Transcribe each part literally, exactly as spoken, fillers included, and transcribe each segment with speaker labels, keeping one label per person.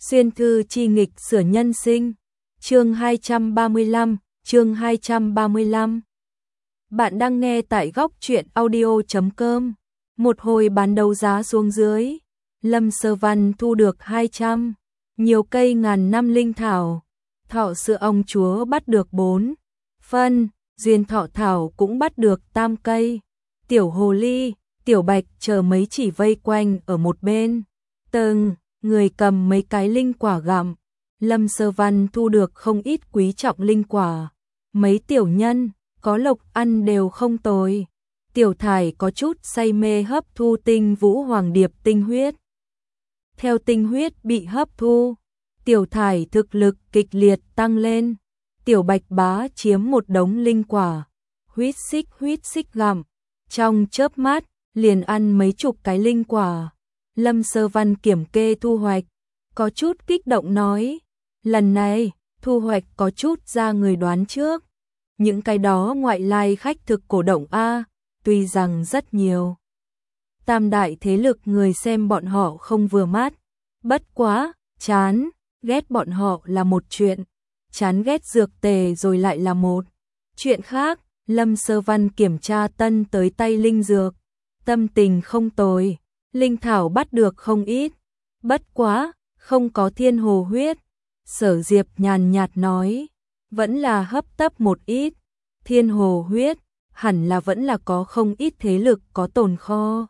Speaker 1: Xuyên thư chi nghịch sửa nhân sinh. Chương hai trăm ba mươi lăm, chương hai trăm ba mươi lăm. Bạn đang nghe tại góc truyện audio chấm com. Một hồi bán đấu giá xuống dưới, Lâm Sơ Văn thu được hai trăm, nhiều cây ngàn năm linh thảo. Thọ Sữa ông chúa bắt được bốn phân, Duyên Thọ thảo cũng bắt được tam cây. Tiểu hồ ly, Tiểu Bạch chờ mấy chỉ vây quanh ở một bên, từng người cầm mấy cái linh quả gặm. Lâm Sơ Văn thu được không ít quý trọng linh quả. Mấy tiểu nhân có lộc ăn đều không tồi. Tiểu Thải có chút say mê hấp thu tinh vũ hoàng điệp tinh huyết. Theo tinh huyết bị hấp thu, Tiểu Thải thực lực kịch liệt tăng lên. Tiểu Bạch bá chiếm một đống linh quả, huýt xích huýt xích gặm, trong chớp mắt liền ăn mấy chục cái linh quả. Lâm Sơ Văn kiểm kê thu hoạch, có chút kích động nói, lần này thu hoạch có chút ra người đoán trước. Những cái đó ngoại lai khách thực cổ động a, tuy rằng rất nhiều tam đại thế lực người xem bọn họ không vừa mắt, bất quá chán ghét bọn họ là một chuyện, chán ghét dược tề rồi lại là một chuyện khác. Lâm Sơ Văn kiểm tra tân tới tay linh dược, tâm tình không tồi. Linh thảo bắt được không ít, bất quá không có thiên hồ huyết. Sở Diệp nhàn nhạt nói, vẫn là hấp tấp một ít. Thiên hồ huyết hẳn là vẫn là có không ít thế lực có tồn kho.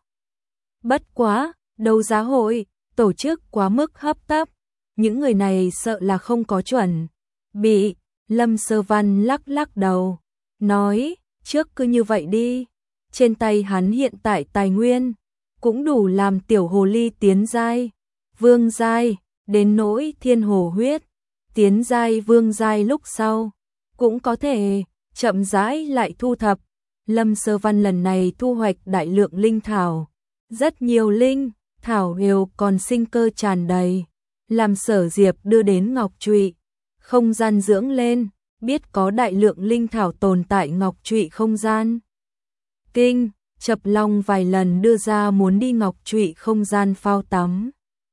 Speaker 1: Bất quá, đấu giá hội tổ chức quá mức hấp tấp, những người này sợ là không có chuẩn bị. Lâm Sơ Văn lắc lắc đầu, nói, trước cứ như vậy đi. Trên tay hắn hiện tại tài nguyên cũng đủ làm tiểu hồ ly tiến giai, vương giai, đến nỗi thiên hồ huyết, tiến giai vương giai lúc sau cũng có thể chậm rãi lại thu thập. Lâm Sơ Văn lần này thu hoạch đại lượng linh thảo, rất nhiều linh thảo đều còn sinh cơ tràn đầy, làm Sở Diệp đưa đến ngọc trụy không gian dưỡng lên, biết có đại lượng linh thảo tồn tại ngọc trụy không gian. Kinh Chập Long vài lần đưa ra muốn đi ngọc trụy không gian phao tắm.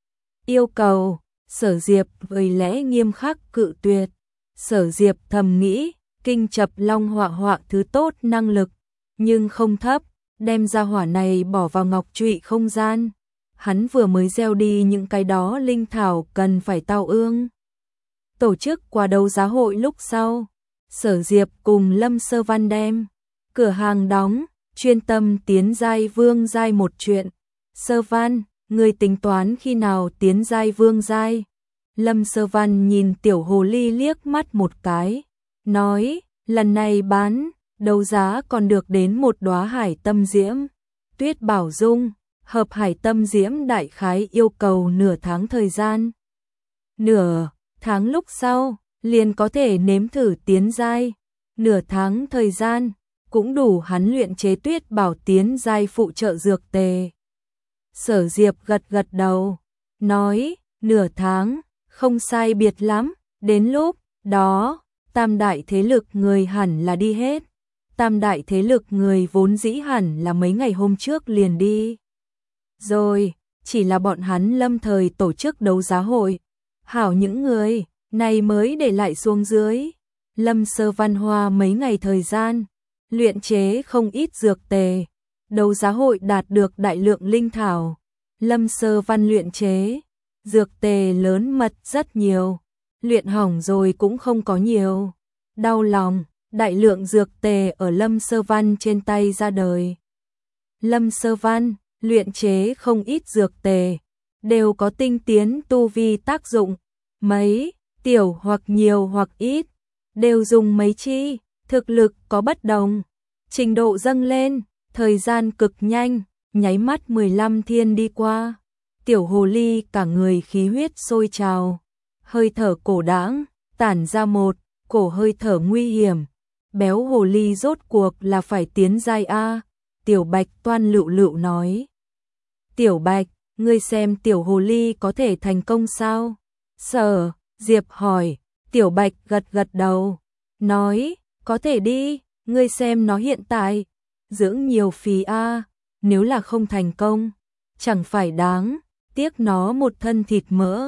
Speaker 1: Yêu cầu, Sở Diệp với lẽ nghiêm khắc cự tuyệt. Sở Diệp thầm nghĩ, Kinh Chập Long họa họa thứ tốt năng lực, nhưng không thấp, đem ra hỏa này bỏ vào ngọc trụy không gian. Hắn vừa mới gieo đi những cái đó linh thảo cần phải tao ương. Tổ chức qua đấu giá hội lúc sau, Sở Diệp cùng Lâm Sơ Văn đem cửa hàng đóng, chuyên tâm tiến giai vương giai một chuyện. Sơ Văn, người tính toán khi nào tiến giai vương giai? Lâm Sơ Văn nhìn tiểu hồ ly liếc mắt một cái, nói, lần này bán đấu giá còn được đến một đóa hải tâm diễm tuyết bảo dung, hợp hải tâm diễm đại khái yêu cầu nửa tháng thời gian. Nửa tháng lúc sau liền có thể nếm thử tiến giai, nửa tháng thời gian cũng đủ hắn luyện chế tuyết bảo tiến giai phụ trợ dược tề. Sở Diệp gật gật đầu, nói, nửa tháng, không sai biệt lắm, đến lúc đó, tam đại thế lực người hẳn là đi hết. Tam đại thế lực người vốn dĩ hẳn là mấy ngày hôm trước liền đi rồi, chỉ là bọn hắn lâm thời tổ chức đấu giá hội, hảo những người này mới để lại xuống dưới. Lâm Sơ Văn hoa mấy ngày thời gian luyện chế không ít dược tề, đấu giá hội đạt được đại lượng linh thảo. Lâm Sơ Văn luyện chế dược tề lớn mật rất nhiều, luyện hỏng rồi cũng không có nhiều. Đau lòng, đại lượng dược tề ở Lâm Sơ Văn trên tay ra đời. Lâm Sơ Văn luyện chế không ít dược tề, đều có tinh tiến tu vi tác dụng, mấy tiểu hoặc nhiều hoặc ít, đều dùng mấy chi, thực lực có bất đồng, trình độ dâng lên, thời gian cực nhanh, nháy mắt mười lăm thiên đi qua. Tiểu hồ ly cả người khí huyết sôi trào, hơi thở cổ đãng, tản ra một cổ hơi thở nguy hiểm. Béo hồ ly rốt cuộc là phải tiến giai a. Tiểu Bạch toan lựu lựu nói. Tiểu Bạch, ngươi xem tiểu hồ ly có thể thành công sao? Sở Diệp hỏi. Tiểu Bạch gật gật đầu, nói, có thể đi, ngươi xem nó hiện tại dưỡng nhiều phí a, nếu là không thành công, chẳng phải đáng tiếc nó một thân thịt mỡ.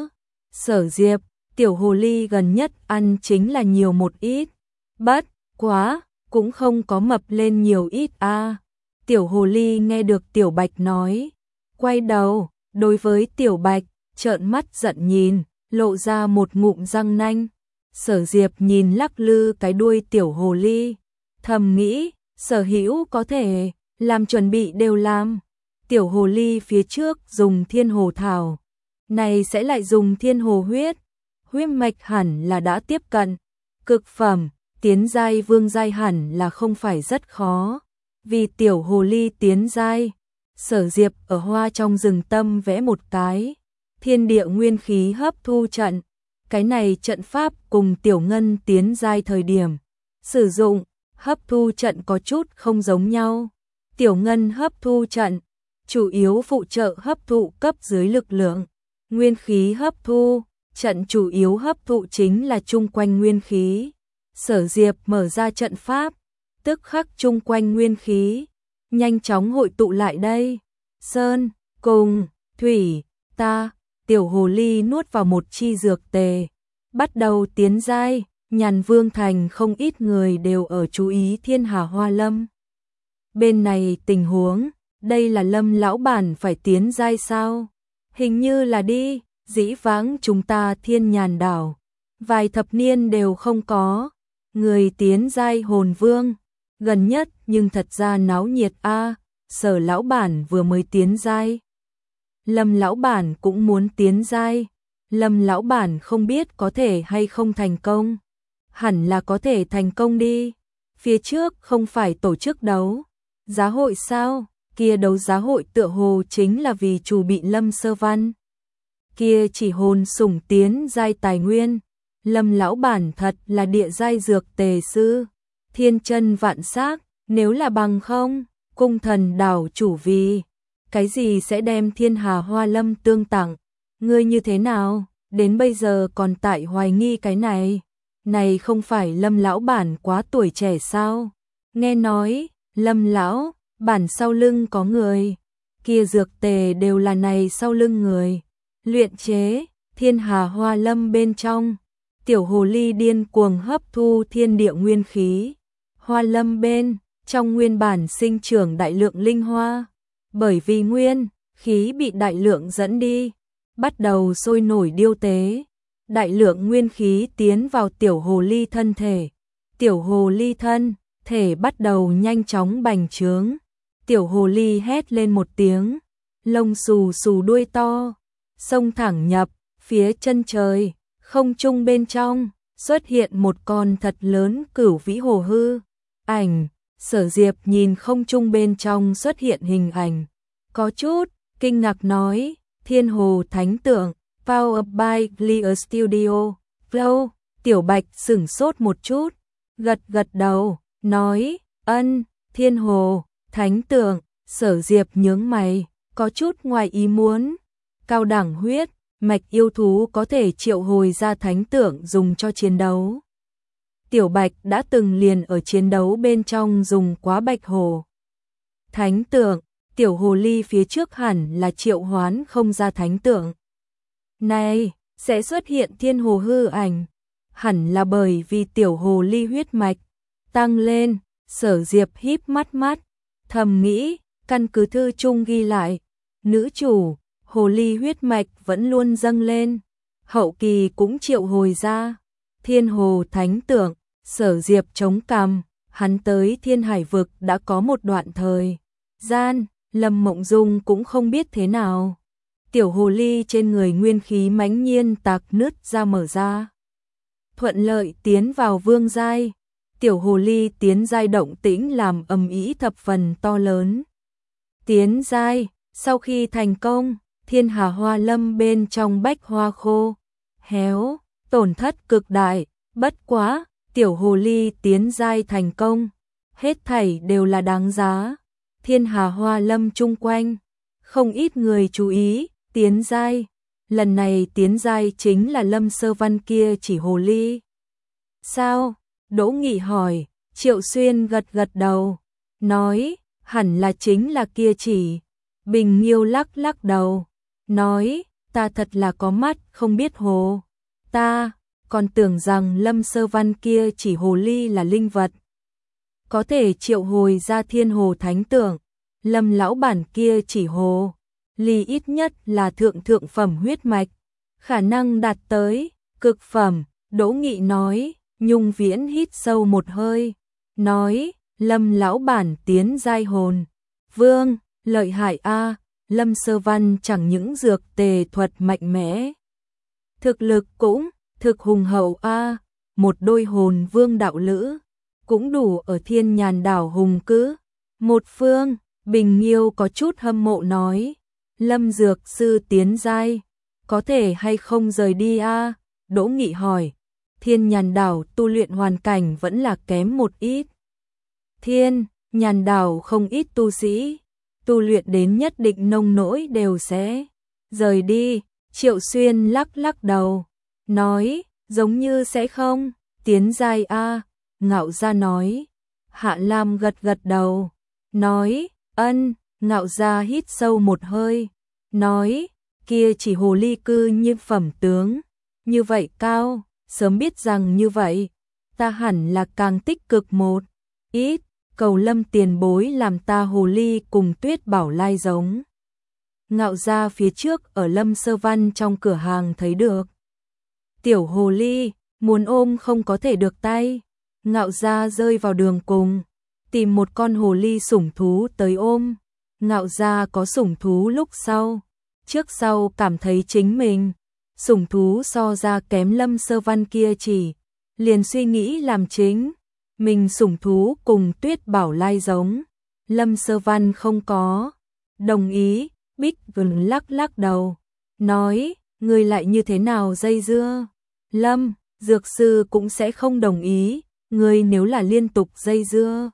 Speaker 1: Sở Diệp, tiểu hồ ly gần nhất ăn chính là nhiều một ít. Bất quá, cũng không có mập lên nhiều ít a. À. Tiểu hồ ly nghe được Tiểu Bạch nói, quay đầu, đối với Tiểu Bạch, trợn mắt giận nhìn, lộ ra một ngụm răng nanh. Sở Diệp nhìn lắc lư cái đuôi tiểu hồ ly, thầm nghĩ, Sở Hữu có thể làm chuẩn bị đều làm. Tiểu hồ ly phía trước dùng thiên hồ thảo, này sẽ lại dùng thiên hồ huyết. Huyết mạch hẳn là đã tiếp cận cực phẩm, tiến giai vương giai hẳn là không phải rất khó. Vì tiểu hồ ly tiến giai, Sở Diệp ở hoa trong rừng tâm vẽ một cái thiên địa nguyên khí hấp thu trận. Cái này trận pháp cùng tiểu ngân tiến giai thời điểm sử dụng hấp thu trận có chút không giống nhau. Tiểu ngân hấp thu trận chủ yếu phụ trợ hấp thụ cấp dưới lực lượng, nguyên khí hấp thu, trận chủ yếu hấp thụ chính là chung quanh nguyên khí. Sở Diệp mở ra trận pháp, tức khắc chung quanh nguyên khí nhanh chóng hội tụ lại đây. Sơn, cùng, thủy, ta, tiểu hồ ly nuốt vào một chi dược tề, bắt đầu tiến giai. Nhàn Vương Thành không ít người đều ở chú ý Thiên Hà Hoa Lâm bên này tình huống. Đây là Lâm lão bản phải tiến giai sao? Hình như là đi. Dĩ vãng chúng ta Thiên Nhàn đảo vài thập niên đều không có người tiến giai hồn vương. Gần nhất nhưng thật ra náo nhiệt a. À, Sở lão bản vừa mới tiến giai, Lâm lão bản cũng muốn tiến giai. Lâm lão bản không biết có thể hay không thành công. Hẳn là có thể thành công đi. Phía trước không phải tổ chức đấu giá hội sao? Kia đấu giá hội tựa hồ chính là vì chủ bị Lâm Sơ Văn. Kia chỉ hồn sủng tiến giai tài nguyên. Lâm lão bản thật là địa giai dược tề sư, thiên chân vạn xác. Nếu là bằng không, cung thần đảo chủ vì cái gì sẽ đem Thiên Hà Hoa Lâm tương tặng? Ngươi như thế nào? Đến bây giờ còn tại hoài nghi cái này. Này không phải Lâm lão bản quá tuổi trẻ sao? Nghe nói, Lâm lão bản sau lưng có người. Kia dược tề đều là này sau lưng người luyện chế. Thiên Hà Hoa Lâm bên trong, tiểu hồ ly điên cuồng hấp thu thiên địa nguyên khí. Hoa Lâm bên trong nguyên bản sinh trưởng đại lượng linh hoa, bởi vì nguyên khí bị đại lượng dẫn đi, bắt đầu sôi nổi điêu tế. Đại lượng nguyên khí tiến vào tiểu hồ ly thân thể. Tiểu hồ ly thân thể bắt đầu nhanh chóng bành trướng. Tiểu hồ ly hét lên một tiếng, lông xù xù đuôi to, xông thẳng nhập phía chân trời. Không trung bên trong xuất hiện một con thật lớn cửu vĩ hồ hư ảnh. Sở Diệp nhìn không trung bên trong xuất hiện hình ảnh, có chút kinh ngạc nói, Thiên Hồ Thánh Tượng, Powered by Clear Studio. Flow, Tiểu Bạch sửng sốt một chút, gật gật đầu, nói, ân, Thiên Hồ Thánh Tượng. Sở Diệp nhướng mày, có chút ngoài ý muốn. Cao đẳng huyết mạch yêu thú có thể triệu hồi ra thánh tượng dùng cho chiến đấu. Tiểu Bạch đã từng liền ở chiến đấu bên trong dùng quá bạch hồ thánh tượng. Tiểu hồ ly phía trước hẳn là triệu hoán không ra thánh tượng này sẽ xuất hiện thiên hồ hư ảnh, hẳn là bởi vì tiểu hồ ly huyết mạch tăng lên. Sở Diệp híp mắt mắt, thầm nghĩ, căn cứ thư chung ghi lại, nữ chủ hồ ly huyết mạch vẫn luôn dâng lên, hậu kỳ cũng triệu hồi ra thiên hồ thánh tượng. Sở Diệp chống cằm, hắn tới Thiên Hải vực đã có một đoạn thời gian, Lâm Mộng Dung cũng không biết thế nào. Tiểu hồ ly trên người nguyên khí mãnh nhiên tạc nứt ra mở ra, thuận lợi tiến vào vương giai. Tiểu hồ ly tiến giai động tĩnh làm ầm ĩ thập phần to lớn. Tiến giai, sau khi thành công, Thiên Hà Hoa Lâm bên trong bách hoa khô héo, tổn thất cực đại. Bất quá, tiểu hồ ly tiến giai thành công, hết thảy đều là đáng giá. Thiên Hà Hoa Lâm chung quanh, không ít người chú ý, tiến giai. Lần này tiến giai chính là Lâm Sơ Văn kia chỉ hồ ly. Sao? Đỗ Nghị hỏi. Triệu Xuyên gật gật đầu, nói, hẳn là chính là kia chỉ. Bình Nghiêu lắc lắc đầu, nói, ta thật là có mắt không biết hồ. Ta còn tưởng rằng Lâm Sơ Văn kia chỉ hồ ly là linh vật, có thể triệu hồi ra thiên hồ thánh tượng. Lâm lão bản kia chỉ hồ ly ít nhất là thượng thượng phẩm huyết mạch, khả năng đạt tới cực phẩm. Đỗ Nghị nói. Nhung Viễn hít sâu một hơi, nói, Lâm lão bản tiến giai hồn vương, lợi hại a. Lâm Sơ Văn chẳng những dược tề thuật mạnh mẽ, thực lực cũng thực hùng hậu a, một đôi hồn vương đạo lữ cũng đủ ở Thiên Nhàn đảo hùng cứ một phương. Bình Nghiêu có chút hâm mộ nói, Lâm dược sư tiến giai, có thể hay không rời đi a? Đỗ Nghị hỏi, Thiên Nhàn đảo tu luyện hoàn cảnh vẫn là kém một ít. Thiên Nhàn đảo không ít tu sĩ, tu luyện đến nhất định nông nỗi đều sẽ rời đi. Triệu Xuyên lắc lắc đầu, nói, giống như sẽ không tiến giai a. Ngạo Gia nói. Hạ Lam gật gật đầu, nói, ân. Ngạo Gia hít sâu một hơi, nói, kia chỉ hồ ly cư như phẩm tướng như vậy cao, sớm biết rằng như vậy, ta hẳn là càng tích cực một ít, cầu Lâm tiền bối làm ta hồ ly cùng Tuyết Bảo Lai giống. Ngạo Gia phía trước ở Lâm Sơ Văn trong cửa hàng thấy được tiểu hồ ly, muốn ôm không có thể được tay. Ngạo Gia rơi vào đường cùng, tìm một con hồ ly sủng thú tới ôm. Ngạo Gia có sủng thú lúc sau, trước sau cảm thấy chính mình sủng thú so ra kém Lâm Sơ Văn kia chỉ, liền suy nghĩ làm chính mình sủng thú cùng Tuyết Bảo Lai giống. Lâm Sơ Văn không có đồng ý. Bích Vân lắc lắc đầu, nói, người lại như thế nào dây dưa? Lâm dược sư cũng sẽ không đồng ý, người nếu là liên tục dây dưa,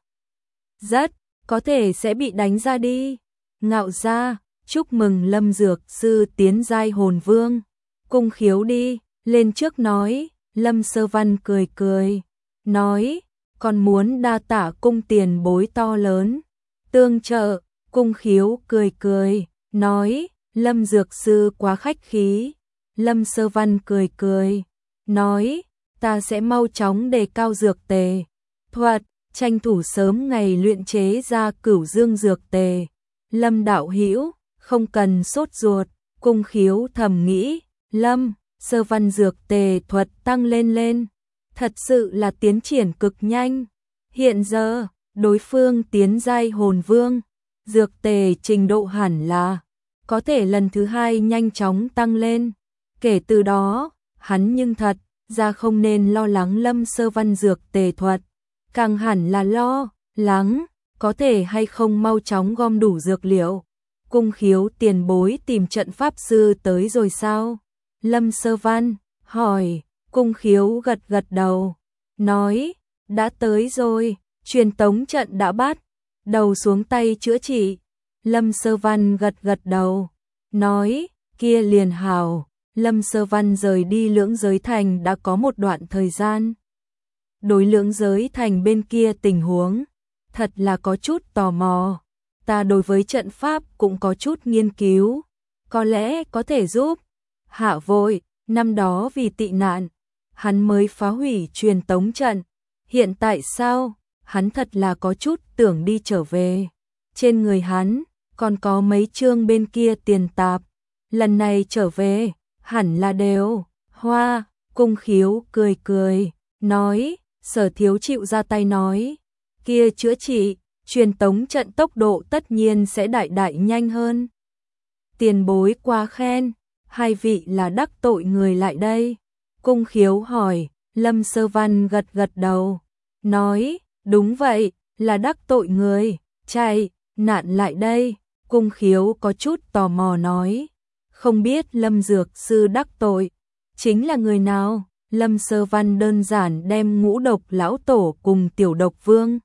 Speaker 1: rất có thể sẽ bị đánh ra đi. Ngạo Gia, chúc mừng Lâm dược sư tiến giai hồn vương. Cung Khiếu đi lên trước nói. Lâm Sơ Văn cười cười, nói, còn muốn đa tạ cung tiền bối to lớn tương trợ. Cung Khiếu cười cười, nói, Lâm dược sư quá khách khí. Lâm Sơ Văn cười cười, nói, ta sẽ mau chóng đề cao dược tề thuật, tranh thủ sớm ngày luyện chế ra Cửu Dương dược tề. Lâm đạo hữu không cần sốt ruột. Cung Khiếu thầm nghĩ, Lâm Sơ Văn dược tề thuật tăng lên lên, thật sự là tiến triển cực nhanh. Hiện giờ đối phương tiến giai hồn vương, dược tề trình độ hẳn là có thể lần thứ hai nhanh chóng tăng lên. Kể từ đó, hắn nhưng thật ra không nên lo lắng Lâm Sơ Văn dược tề thuật, càng hẳn là lo lắng có thể hay không mau chóng gom đủ dược liệu. Cung Khiếu tiền bối tìm trận pháp sư tới rồi sao? Lâm Sơ Văn hỏi. Cung Khiếu gật gật đầu, nói, đã tới rồi, truyền tống trận đã bắt đầu xuống tay chữa trị. Lâm Sơ Văn gật gật đầu, nói, kia liền hào. Lâm Sơ Văn rời đi Lưỡng Giới Thành đã có một đoạn thời gian. Đối Lưỡng Giới Thành bên kia tình huống, thật là có chút tò mò. Ta đối với trận pháp cũng có chút nghiên cứu, có lẽ có thể giúp. Hạ Vội, năm đó vì tị nạn, hắn mới phá hủy truyền tống trận. Hiện tại sao? Hắn thật là có chút tưởng đi trở về. Trên người hắn còn có mấy chương bên kia tiền tạp, lần này trở về hẳn là đều hoa. Cung Khiếu cười cười, nói, Sở thiếu chịu ra tay nói, kia chữa trị truyền tống trận tốc độ tất nhiên sẽ đại đại nhanh hơn. Tiền bối quá khen, hai vị là đắc tội người lại đây. Cung Khiếu hỏi. Lâm Sơ Văn gật gật đầu, nói, đúng vậy, là đắc tội người, chạy nạn lại đây. Cung Khiếu có chút tò mò nói, không biết Lâm dược sư đắc tội chính là người nào? Lâm Sơ Văn đơn giản đem Ngũ Độc lão tổ cùng Tiểu Độc Vương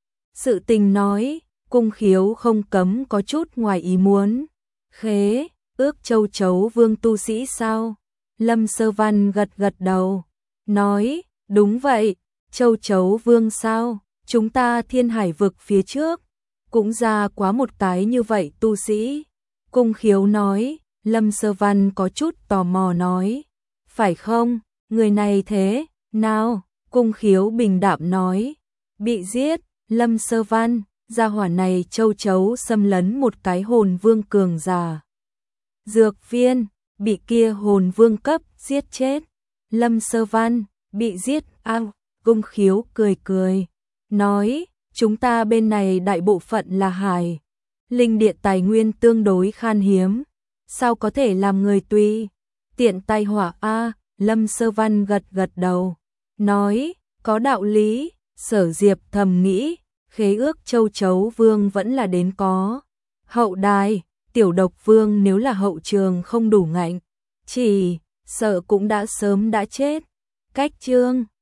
Speaker 1: sự tình nói. Cung Khiếu không cấm có chút ngoài ý muốn, khế ước Châu Chấu Vương tu sĩ sao? Lâm Sơ Văn gật gật đầu, nói, đúng vậy. Châu Chấu Vương sao? Chúng ta Thiên Hải vực phía trước cũng ra quá một cái như vậy tu sĩ. Cung Khiếu nói, Lâm Sơ Văn có chút tò mò nói. Phải không, người này thế, nào, Cung Khiếu bình đạm nói. Bị giết, Lâm Sơ Văn, gia hỏa này châu chấu xâm lấn một cái hồn vương cường giả. Dược viên, bị kia hồn vương cấp, giết chết. Lâm Sơ Văn, bị giết, ao, Cung Khiếu cười cười, nói, chúng ta bên này đại bộ phận là hải. Linh địa tài nguyên tương đối khan hiếm, sao có thể làm người tùy tiện tai họa a? Lâm Sơ Văn gật gật đầu, nói, có đạo lý. Sở Diệp thầm nghĩ, khế ước châu chấu vương vẫn là đến có hậu đài, tiểu độc vương nếu là hậu trường không đủ ngạnh, chỉ sợ cũng đã sớm đã chết. Cách chương